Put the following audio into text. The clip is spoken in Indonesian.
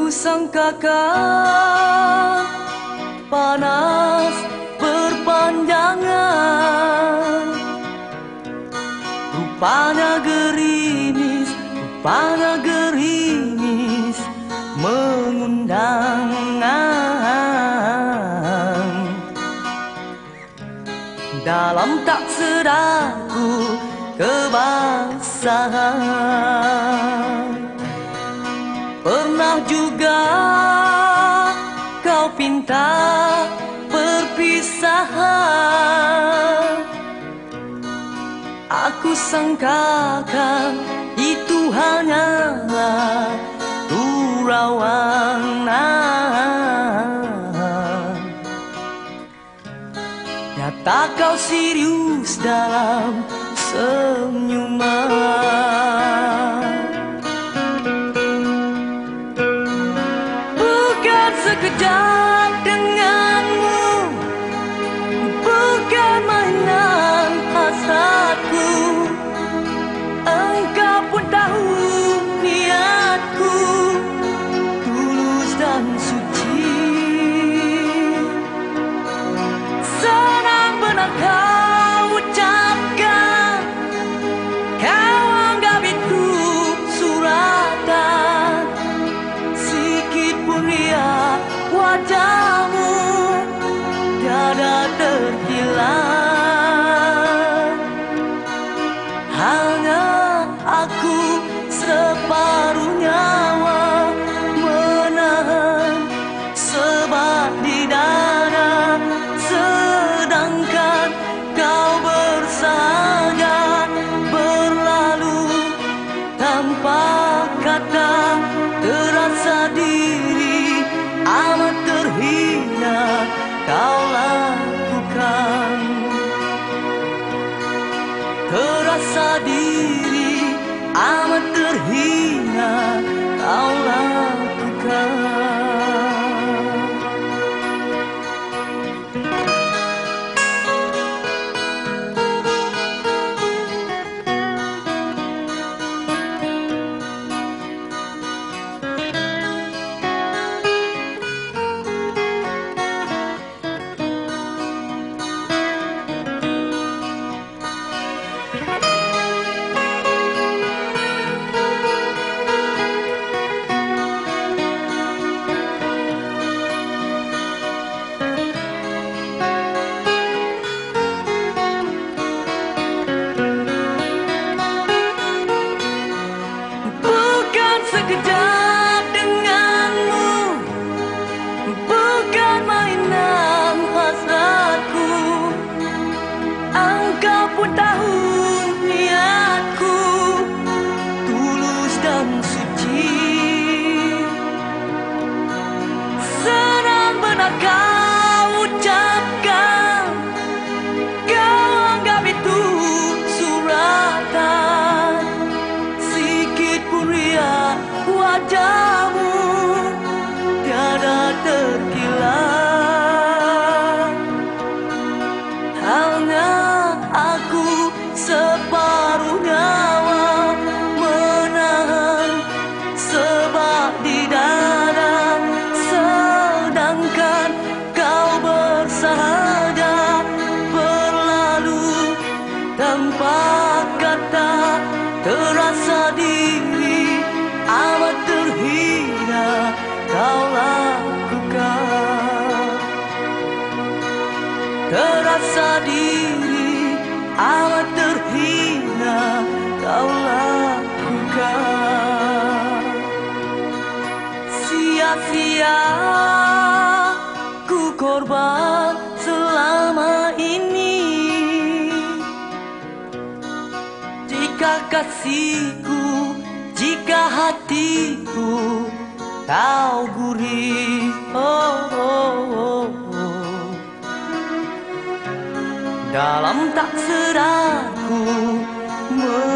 Kusangkakan panas berpanjangan, rupanya gerimis mengundang. Dalam tak sedarku kebasahan, pernah juga kau pinta perpisahan. Aku sangkakan itu hanyalah gurauan. Nyata kau serius dalam senyuman. Bukan sekejap denganmu, bukan mainan hasratku. Engkau pun tahu niatku tulus dan suci. Senang benar kau ucapkan, kau anggap itu suratan. Sikit pun ria wajahmu tiada terhilang. Hanya aku separuh nyawa menahan sebat di dada, sedangkan kau bersahaja berlalu tanpa kata. Terasa diri amat terhina kau lakukan. Terasa diri amat terhina kau lakukan. Sekejap denganmu, bukan mainan hasratku. Engkau pun tahu niatku tulus dan suci. Senang benar kau ucapkan, kau anggap itu suratan. Sikit pun ria wajahmu tiada terkilat. Hanya aku separuh nyawa menahan sebat di dada, sedangkan kau bersahaja berlalu tanpa kata. Terasa diri amat terhina kau lakukan. Terasa diri amat terhina kau lakukan. Sia-sia ku korban selama ini. Jika kasihku, jika hatiku kau gurih, dalam tak sedarku